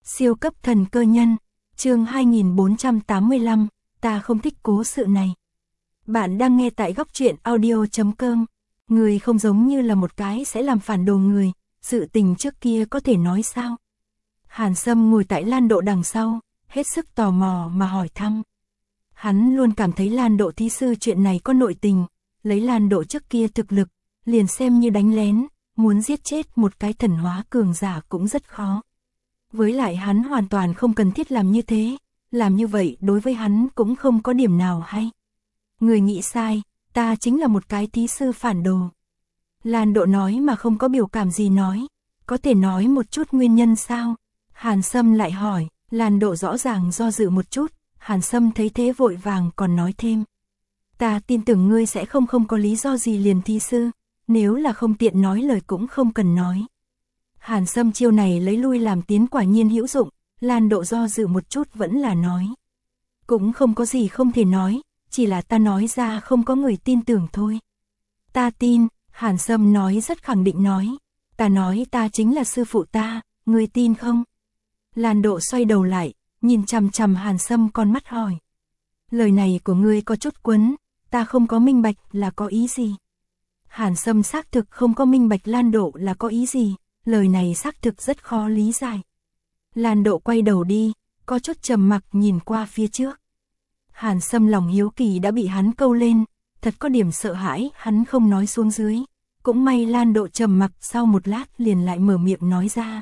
Siêu cấp thần cơ nhân, chương 2485, ta không thích cố sự này. Bạn đang nghe tại góc truyện audio.com. Người không giống như là một cái sẽ làm phản đồ người, sự tình trước kia có thể nói sao? Hàn Sâm ngồi tại Lan Độ đằng sau, hết sức tò mò mà hỏi thăm. Hắn luôn cảm thấy Lan Độ thí sư chuyện này có nội tình, lấy Lan Độ trước kia thực lực, liền xem như đánh lén, muốn giết chết một cái thần hóa cường giả cũng rất khó. Với lại hắn hoàn toàn không cần thiết làm như thế, làm như vậy đối với hắn cũng không có điểm nào hay. Người nghĩ sai, ta chính là một cái thí sư phản đồ. Lan Độ nói mà không có biểu cảm gì nói, có thể nói một chút nguyên nhân sao? Hàn Sâm lại hỏi, Lan Độ rõ ràng do dự một chút, Hàn Sâm thấy thế vội vàng còn nói thêm. Ta tin tưởng ngươi sẽ không có lý do gì liền thí sư, nếu là không tiện nói lời cũng không cần nói. Hàn Sâm chiêu này lấy lui làm tiến quả nhiên hữu dụng, Lan Độ do dự một chút vẫn là nói. Cũng không có gì không thể nói, chỉ là ta nói ra không có người tin tưởng thôi. Ta tin, Hàn Sâm nói rất khẳng định nói. Ta nói ta chính là sư phụ ta, ngươi tin không? Lan Độ xoay đầu lại, nhìn chằm chằm Hàn Sâm con mắt hỏi. Lời này của ngươi có chút quấn, ta không có minh bạch là có ý gì? Hàn Sâm xác thực không có minh bạch Lan Độ là có ý gì, lời này xác thực rất khó lý giải. Lan Độ quay đầu đi, có chút trầm mặc nhìn qua phía trước. Hàn Sâm lòng hiếu kỳ đã bị hắn câu lên, thật có điểm sợ hãi, hắn không nói xuống dưới. Cũng may Lan Độ trầm mặc sau một lát liền lại mở miệng nói ra.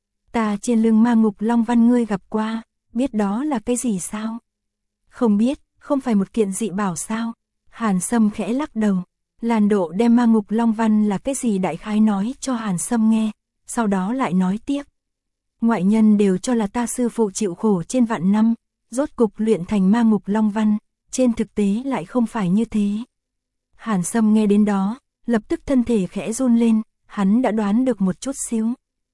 Ta trên lưng ma ngục long văn ngươi gặp qua, biết đó là cái gì sao? Không biết, không phải một kiện dị bảo sao? Hàn Sâm khẽ lắc đầu. Lan Độ đem ma ngục long văn là cái gì đại khái nói cho Hàn Sâm nghe, sau đó lại nói tiếp. Ngoại nhân đều cho là ta sư phụ chịu khổ trên vạn năm, rốt cục luyện thành ma ngục long văn, trên thực tế lại không phải như thế. Hàn Sâm nghe đến đó, lập tức thân thể khẽ run lên, hắn đã đoán được một chút xíu.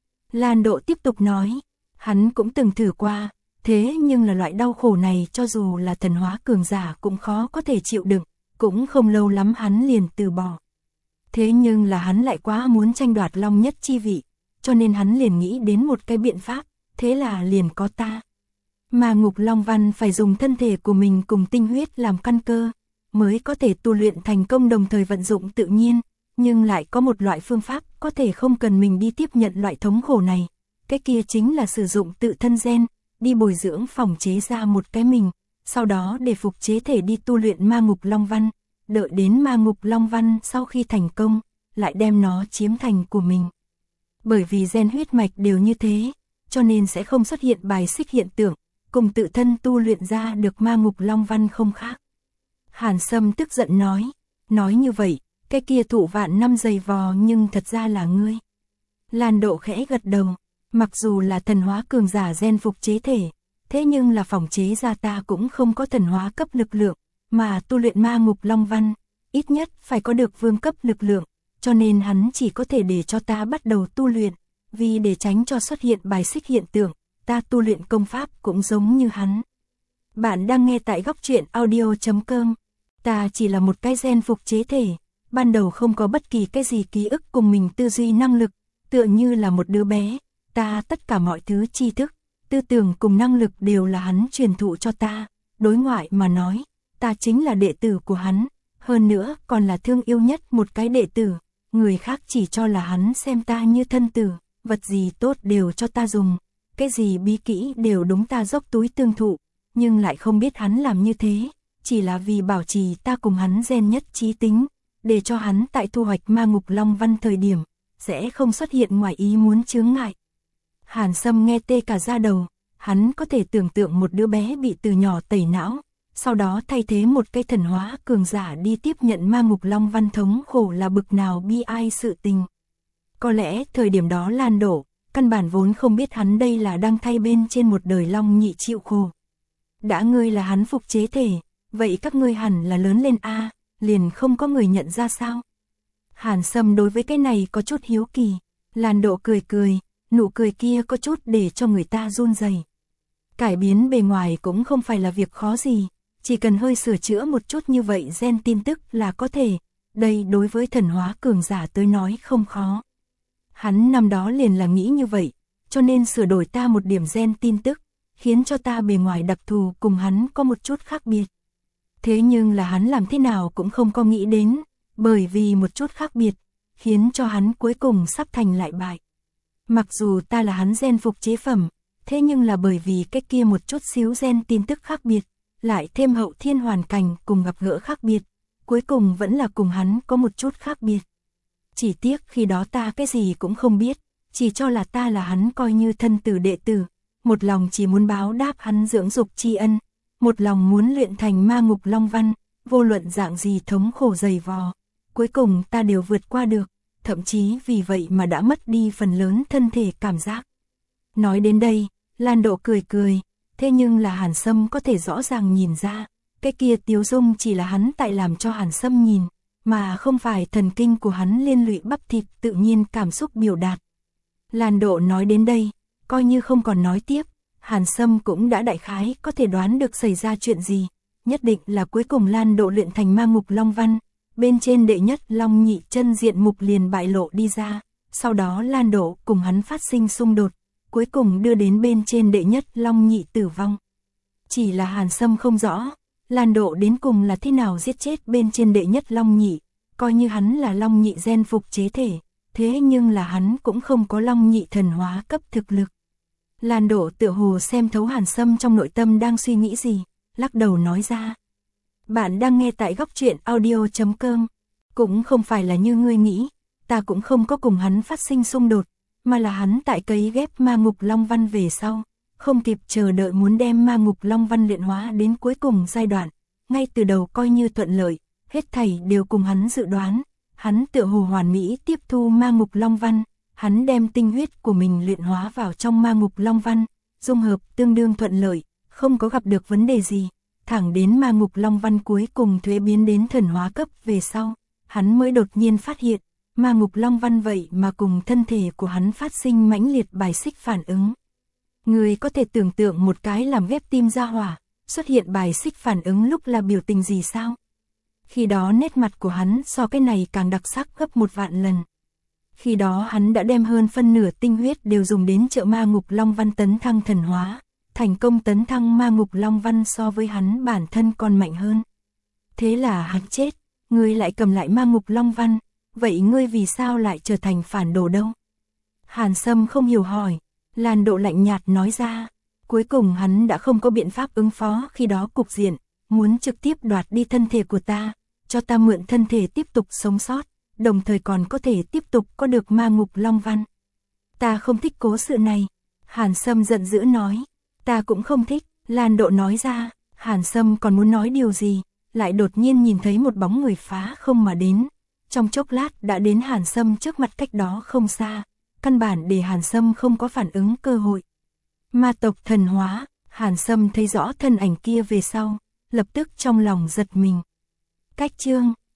Lan Độ tiếp tục nói, hắn cũng từng thử qua, thế nhưng là loại đau khổ này cho dù là thần hóa cường giả cũng khó có thể chịu đựng, cũng không lâu lắm hắn liền từ bỏ. Thế nhưng là hắn lại quá muốn tranh đoạt long nhất chi vị, cho nên hắn liền nghĩ đến một cái biện pháp, thế là liền có ta. Ma ngục long văn phải dùng thân thể của mình cùng tinh huyết làm căn cơ, mới có thể tu luyện thành công đồng thời vận dụng tự nhiên, nhưng lại có một loại phương pháp có thể không cần mình đi tiếp nhận loại thống khổ này, cái kia chính là sử dụng tự thân gen, đi bồi dưỡng phòng chế ra một cái mình, sau đó để phục chế thể đi tu luyện ma ngục long văn, đợi đến ma ngục long văn sau khi thành công, lại đem nó chiếm thành của mình. Bởi vì gen huyết mạch đều như thế, cho nên sẽ không xuất hiện bài xích hiện tượng, cùng tự thân tu luyện ra được ma ngục long văn không khác. Hàn Sâm tức giận nói như vậy, cái kia thụ vạn năm dày vò nhưng thật ra là ngươi. Lan Độ khẽ gật đầu, mặc dù là thần hóa cường giả gen phục chế thể, thế nhưng là phòng chế ra ta cũng không có thần hóa cấp lực lượng, mà tu luyện ma ngục long văn, ít nhất phải có được vương cấp lực lượng, cho nên hắn chỉ có thể để cho ta bắt đầu tu luyện, vì để tránh cho xuất hiện bài xích hiện tượng, ta tu luyện công pháp cũng giống như hắn. Bạn đang nghe tại góc truyện audio.com, ta chỉ là một cái gen phục chế thể, ban đầu không có bất kỳ cái gì ký ức cùng mình tư duy năng lực, tựa như là một đứa bé, ta tất cả mọi thứ tri thức, tư tưởng cùng năng lực đều là hắn truyền thụ cho ta, đối ngoại mà nói, ta chính là đệ tử của hắn, hơn nữa còn là thương yêu nhất một cái đệ tử, người khác chỉ cho là hắn xem ta như thân tử, vật gì tốt đều cho ta dùng, cái gì bí kỹ đều đúng ta dốc túi tương thụ, nhưng lại không biết hắn làm như thế, chỉ là vì bảo trì ta cùng hắn gen nhất trí tính, để cho hắn tại thu hoạch ma ngục long văn thời điểm, sẽ không xuất hiện ngoài ý muốn chướng ngại. Hàn Sâm nghe tê cả da đầu, hắn có thể tưởng tượng một đứa bé bị từ nhỏ tẩy não, sau đó thay thế một cái thần hóa cường giả đi tiếp nhận ma ngục long văn thống khổ là bực nào bi ai sự tình. Có lẽ thời điểm đó Lan Độ, căn bản vốn không biết hắn đây là đang thay bên trên một đời long nhị chịu khổ. Đã ngươi là hắn phục chế thể, vậy các ngươi hẳn là lớn lên a, liền không có người nhận ra sao? Hàn Sâm đối với cái này có chút hiếu kỳ, Lan Độ cười, nụ cười kia có chút để cho người ta run rẩy. Cải biến bề ngoài cũng không phải là việc khó gì, chỉ cần hơi sửa chữa một chút như vậy gen tin tức là có thể, đây đối với thần hóa cường giả tới nói không khó. Hắn năm đó liền là nghĩ như vậy, cho nên sửa đổi ta một điểm gen tin tức, khiến cho ta bề ngoài đặc thù cùng hắn có một chút khác biệt. Thế nhưng là hắn làm thế nào cũng không có nghĩ đến, bởi vì một chút khác biệt, khiến cho hắn cuối cùng sắp thành lại bại. Mặc dù ta là hắn gen phục chế phẩm, thế nhưng là bởi vì cái kia một chút xíu gen tin tức khác biệt, lại thêm hậu thiên hoàn cảnh cùng gặp gỡ khác biệt, cuối cùng vẫn là cùng hắn có một chút khác biệt. Chỉ tiếc khi đó ta cái gì cũng không biết, chỉ cho là ta là hắn coi như thân tử đệ tử, một lòng chỉ muốn báo đáp hắn dưỡng dục tri ân, một lòng muốn luyện thành ma ngục long văn, vô luận dạng gì thống khổ dày vò, cuối cùng ta đều vượt qua được, thậm chí vì vậy mà đã mất đi phần lớn thân thể cảm giác. Nói đến đây, Lan Độ cười cười, thế nhưng là Hàn Sâm có thể rõ ràng nhìn ra, cái kia tiếu dung chỉ là hắn tại làm cho Hàn Sâm nhìn, mà không phải thần kinh của hắn liên lụy bắp thịt tự nhiên cảm xúc biểu đạt. Lan Độ nói đến đây, coi như không còn nói tiếp, Hàn Sâm cũng đã đại khái có thể đoán được xảy ra chuyện gì, nhất định là cuối cùng Lan Độ luyện thành ma ngục long văn, bên trên đệ nhất long nhị chân diện mục liền bại lộ đi ra, sau đó Lan Độ cùng hắn phát sinh xung đột, cuối cùng đưa đến bên trên đệ nhất long nhị tử vong. Chỉ là Hàn Sâm không rõ, Lan Độ đến cùng là thế nào giết chết bên trên đệ nhất long nhị, coi như hắn là long nhị gen phục chế thể, thế nhưng là hắn cũng không có long nhị thần hóa cấp thực lực. Lan Độ tựa hồ xem thấu Hàn Sâm trong nội tâm đang suy nghĩ gì, lắc đầu nói ra. Bạn đang nghe tại góc truyện audio.com, cũng không phải là như ngươi nghĩ, ta cũng không có cùng hắn phát sinh xung đột, mà là hắn tại cấy ghép ma ngục long văn về sau, không kịp chờ đợi muốn đem ma ngục long văn luyện hóa đến cuối cùng giai đoạn, ngay từ đầu coi như thuận lợi, hết thảy đều cùng hắn dự đoán, hắn tựa hồ hoàn mỹ tiếp thu ma ngục long văn, hắn đem tinh huyết của mình luyện hóa vào trong ma ngục long văn, dung hợp tương đương thuận lợi, không có gặp được vấn đề gì, thẳng đến ma ngục long văn cuối cùng thuế biến đến thần hóa cấp về sau, hắn mới đột nhiên phát hiện, ma ngục long văn vậy mà cùng thân thể của hắn phát sinh mãnh liệt bài xích phản ứng. Người có thể tưởng tượng một cái làm ghép tim ra hỏa, xuất hiện bài xích phản ứng lúc là biểu tình gì sao? Khi đó nét mặt của hắn so cái này càng đặc sắc gấp 1.000.000 lần. Khi đó hắn đã đem hơn phân nửa tinh huyết đều dùng đến trợ ma ngục long văn tấn thăng thần hóa, thành công tấn thăng ma ngục long văn so với hắn bản thân còn mạnh hơn. Thế là hắn chết, ngươi lại cầm lại ma ngục long văn, vậy ngươi vì sao lại trở thành phản đồ đâu? Hàn Sâm không hiểu hỏi, Lan Độ lạnh nhạt nói ra, cuối cùng hắn đã không có biện pháp ứng phó khi đó cục diện, muốn trực tiếp đoạt đi thân thể của ta, cho ta mượn thân thể tiếp tục sống sót, đồng thời còn có thể tiếp tục có được ma ngục long văn. Ta không thích cố sự này, Hàn Sâm giận dữ nói, ta cũng không thích, Lan Độ nói ra, Hàn Sâm còn muốn nói điều gì, lại đột nhiên nhìn thấy một bóng người phá không mà đến, trong chốc lát đã đến Hàn Sâm trước mặt cách đó không xa, căn bản để Hàn Sâm không có phản ứng cơ hội. Ma tộc thần hóa, Hàn Sâm thấy rõ thân ảnh kia về sau, lập tức trong lòng giật mình. Cách chương